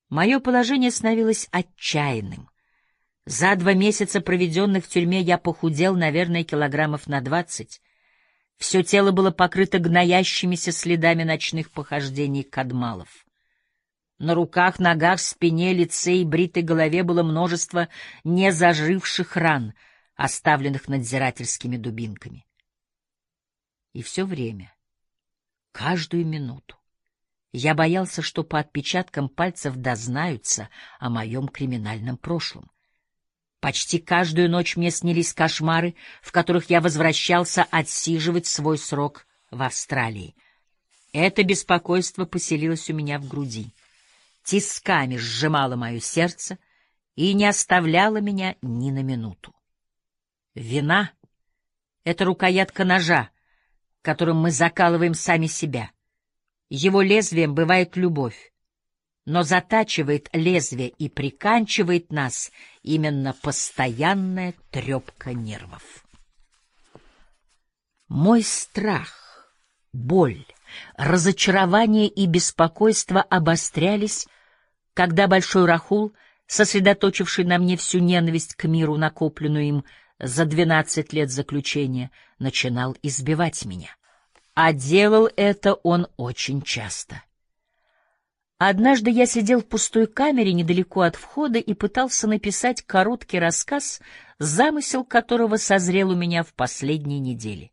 Мое положение становилось отчаянным. За 2 месяца, проведенных в тюрьме, я похудел, наверное, килограммов на 20. Все тело было покрыто гноящимися следами ночных похождений кадмалов. На руках, ногах, спине, лице и бритой голове было множество незаживших ран, оставленных надзирательскими дубинками. И все время, каждую минуту, я боялся, что по отпечаткам пальцев дознаются о моем криминальном прошлом. Почти каждую ночь мне снились кошмары, в которых я возвращался отсиживать свой срок в Австралии. Это беспокойство поселилось у меня в груди, тисками сжимало мое сердце и не оставляло меня ни на минуту. Вина — это рукоятка ножа, которым мы закалываем сами себя. Его лезвием бывает любовь, но затачивает лезвие и приканчивает нас именно постоянная трепка нервов. Мой страх, боль, разочарование и беспокойство обострялись, когда Большой Рахул, сосредоточивший на мне всю ненависть к миру, накопленную им за 12 лет заключения, начинал избивать меня. А делал это он очень часто. Однажды я сидел в пустой камере недалеко от входа и пытался написать короткий рассказ, замысел которого созрел у меня в последние недели.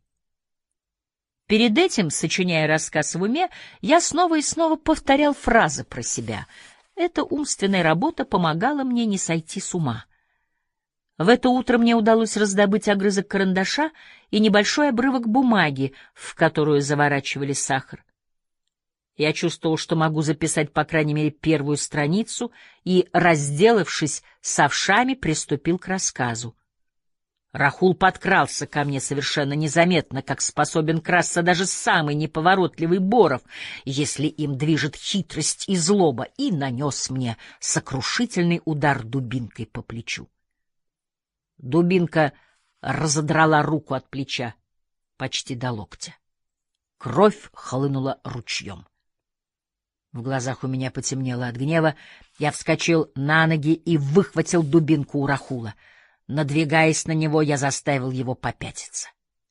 Перед этим, сочиняя рассказ в уме, я снова и снова повторял фразы про себя. Эта умственная работа помогала мне не сойти с ума. В это утро мне удалось раздобыть огрызок карандаша и небольшой обрывок бумаги, в которую заворачивали сахар. Я чувствовал, что могу записать, по крайней мере, первую страницу, и, разделавшись с овшами, приступил к рассказу. Рахул подкрался ко мне совершенно незаметно, как способен красться даже самый неповоротливый Боров, если им движет хитрость и злоба, и нанес мне сокрушительный удар дубинкой по плечу. Дубинка разодрала руку от плеча почти до локтя. Кровь хлынула ручьем. В глазах у меня потемнело от гнева. Я вскочил на ноги и выхватил дубинку у Рахула. Надвигаясь на него, я заставил его попятиться.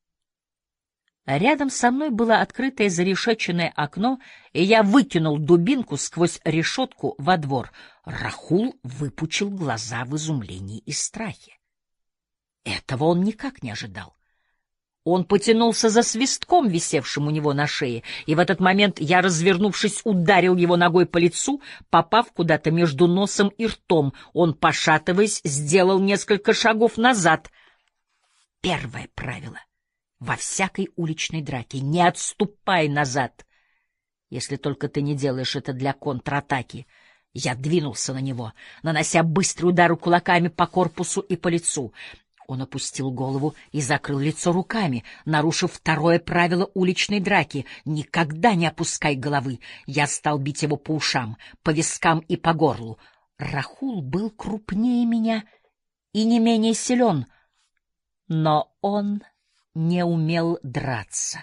Рядом со мной было открытое зарешеченное окно, и я выкинул дубинку сквозь решетку во двор. Рахул выпучил глаза в изумлении и страхе. Этого он никак не ожидал. Он потянулся за свистком, висевшим у него на шее, и в этот момент я, развернувшись, ударил его ногой по лицу, попав куда-то между носом и ртом. Он, пошатываясь, сделал несколько шагов назад. Первое правило во всякой уличной драке — не отступай назад, если только ты не делаешь это для контратаки. Я двинулся на него, нанося быстрые удары кулаками по корпусу и по лицу. Он опустил голову и закрыл лицо руками, нарушив второе правило уличной драки — никогда не опускай головы. Я стал бить его по ушам, по вискам и по горлу. Рахул был крупнее меня и не менее силен, но он не умел драться.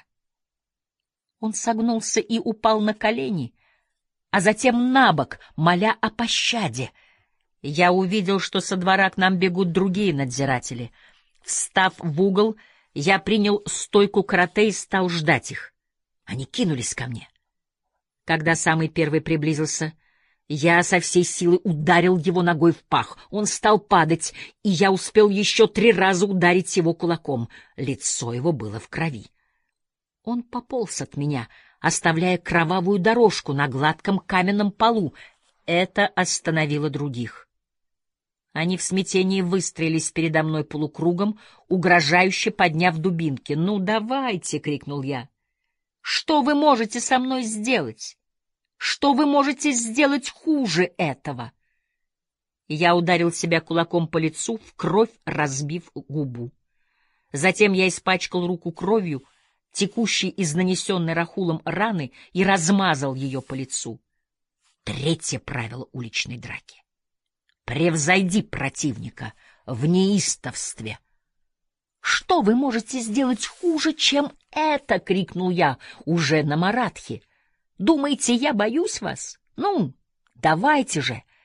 Он согнулся и упал на колени, а затем на бок, моля о пощаде. Я увидел, что со двора к нам бегут другие надзиратели. Встав в угол, я принял стойку карате и стал ждать их. Они кинулись ко мне. Когда самый первый приблизился, я со всей силы ударил его ногой в пах. Он стал падать, и я успел еще 3 раза ударить его кулаком. Лицо его было в крови. Он пополз от меня, оставляя кровавую дорожку на гладком каменном полу. Это остановило других. Они в смятении выстроились передо мной полукругом, угрожающе подняв дубинки. «Ну, давайте!» — крикнул я. «Что вы можете со мной сделать? Что вы можете сделать хуже этого?» Я ударил себя кулаком по лицу, в кровь разбив губу. Затем я испачкал руку кровью, текущей из нанесенной Рахулом раны, и размазал ее по лицу. Третье правило уличной драки: превзойди противника в неистовстве. «Что вы можете сделать хуже, чем это?» — крикнул я уже на маратхи. «Думаете, я боюсь вас? Ну, давайте же,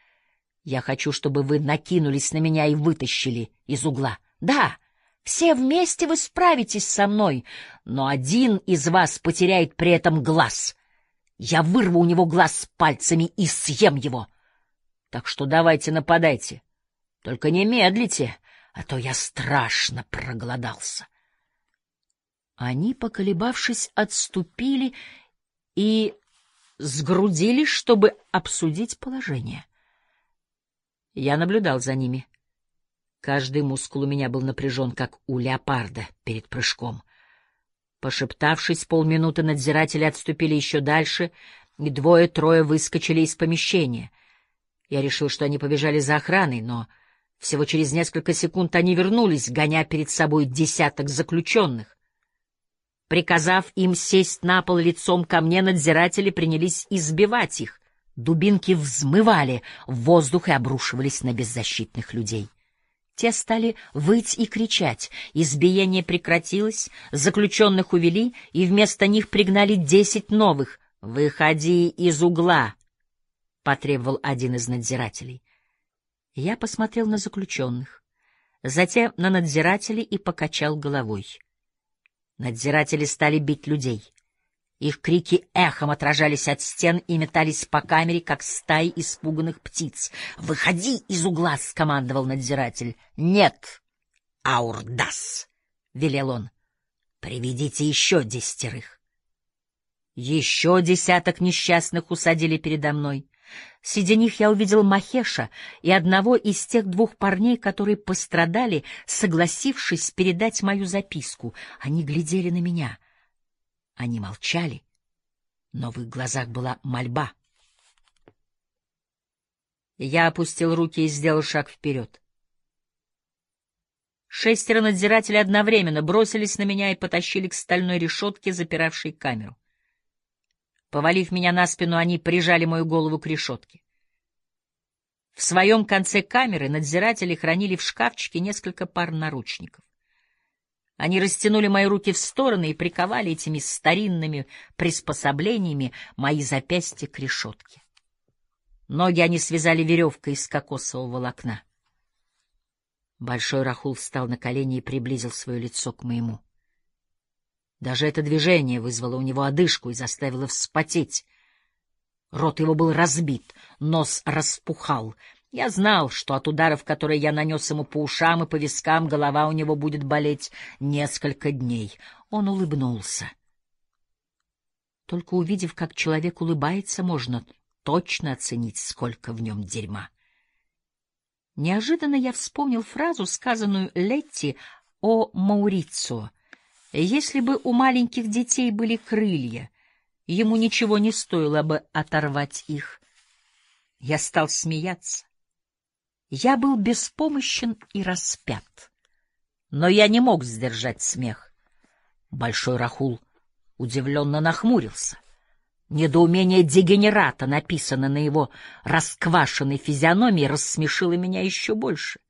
Я хочу, чтобы вы накинулись на меня и вытащили из угла. Да, все вместе вы справитесь со мной, но один из вас потеряет при этом глаз. Я вырву у него глаз пальцами и съем его. Так что давайте нападайте. Только не медлите, а то я страшно проголодался. Они, поколебавшись, отступили и сгрудились, чтобы обсудить положение. Я наблюдал за ними. Каждый мускул у меня был напряжен, как у леопарда перед прыжком. Пошептавшись полминуты, надзиратели отступили еще дальше, и двое-трое выскочили из помещения. Я решил, что они побежали за охраной, но всего через несколько секунд они вернулись, гоня перед собой десяток заключенных. Приказав им сесть на пол лицом ко мне, надзиратели принялись избивать их. Дубинки взмывали в воздух и обрушивались на беззащитных людей. Те стали выть и кричать. Избиение прекратилось, заключенных увели, и вместо них пригнали 10 новых. «Выходи из угла!» — потребовал один из надзирателей. Я посмотрел на заключенных, затем на надзирателей и покачал головой. Надзиратели стали бить людей. Их крики эхом отражались от стен и метались по камере, как стаи испуганных птиц. «Выходи из угла!» — скомандовал надзиратель. «Нет, Аурдас!» — велел он. «Приведите еще 10». Еще десяток несчастных усадили передо мной. Среди них я увидел Махеша и одного из тех 2 парней, которые пострадали, согласившись передать мою записку. Они глядели на меня. Они молчали, но в их глазах была мольба. Я опустил руки и сделал шаг вперед. 6 надзирателей одновременно бросились на меня и потащили к стальной решетке, запиравшей камеру. Повалив меня на спину, они прижали мою голову к решетке. В своем конце камеры надзиратели хранили в шкафчике несколько пар наручников. Они растянули мои руки в стороны и приковали этими старинными приспособлениями мои запястья к решетке. Ноги они связали веревкой из кокосового волокна. Большой Рахул встал на колени и приблизил свое лицо к моему. Даже это движение вызвало у него одышку и заставило вспотеть. Рот его был разбит, нос распухал. Я знал, что от ударов, которые я нанес ему по ушам и по вискам, голова у него будет болеть несколько дней. Он улыбнулся. Только увидев, как человек улыбается, можно точно оценить, сколько в нем дерьма. Неожиданно я вспомнил фразу, сказанную Летти о Маурицио. Если бы у маленьких детей были крылья, ему ничего не стоило бы оторвать их. Я стал смеяться. Я был беспомощен и распят. Но я не мог сдержать смех. Большой Рахул удивленно нахмурился. Недоумение дегенерата, написанное на его расквашенной физиономии, рассмешило меня еще больше.